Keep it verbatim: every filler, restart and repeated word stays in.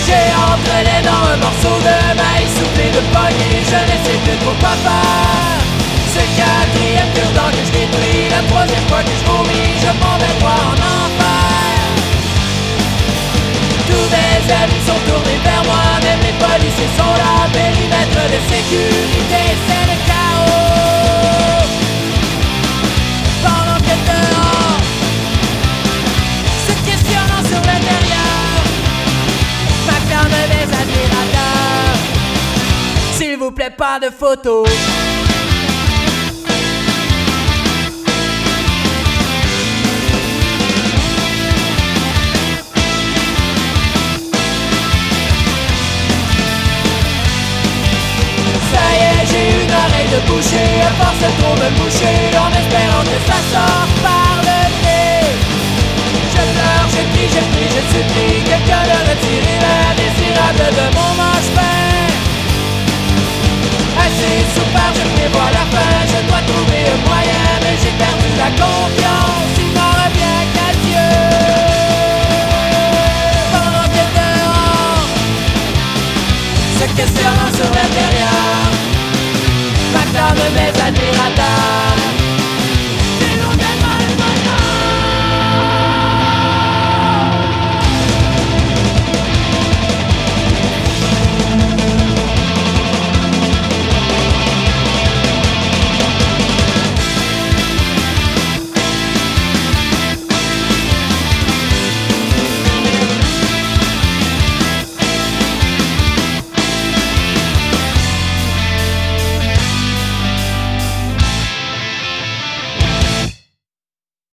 J'ai entre les dents un morceau de maïs soufflé de poignée, je ne sais plus trop quoi faire. C'est le quatrième cure-dent que je détruis, la troisième fois que je vomis, je m'en vais droit en enfer. Tous mes amis sont tournés vers moi, même les policiers sont là, périmètre de sécurité, c'est le chaos. Pendant que dehors se questionnant sur l'intérieur, m'acclame des admirateurs. S'il vous plaît, pas de photos. De boucher, à force de trop me boucher, en espérant que ça sorte pas.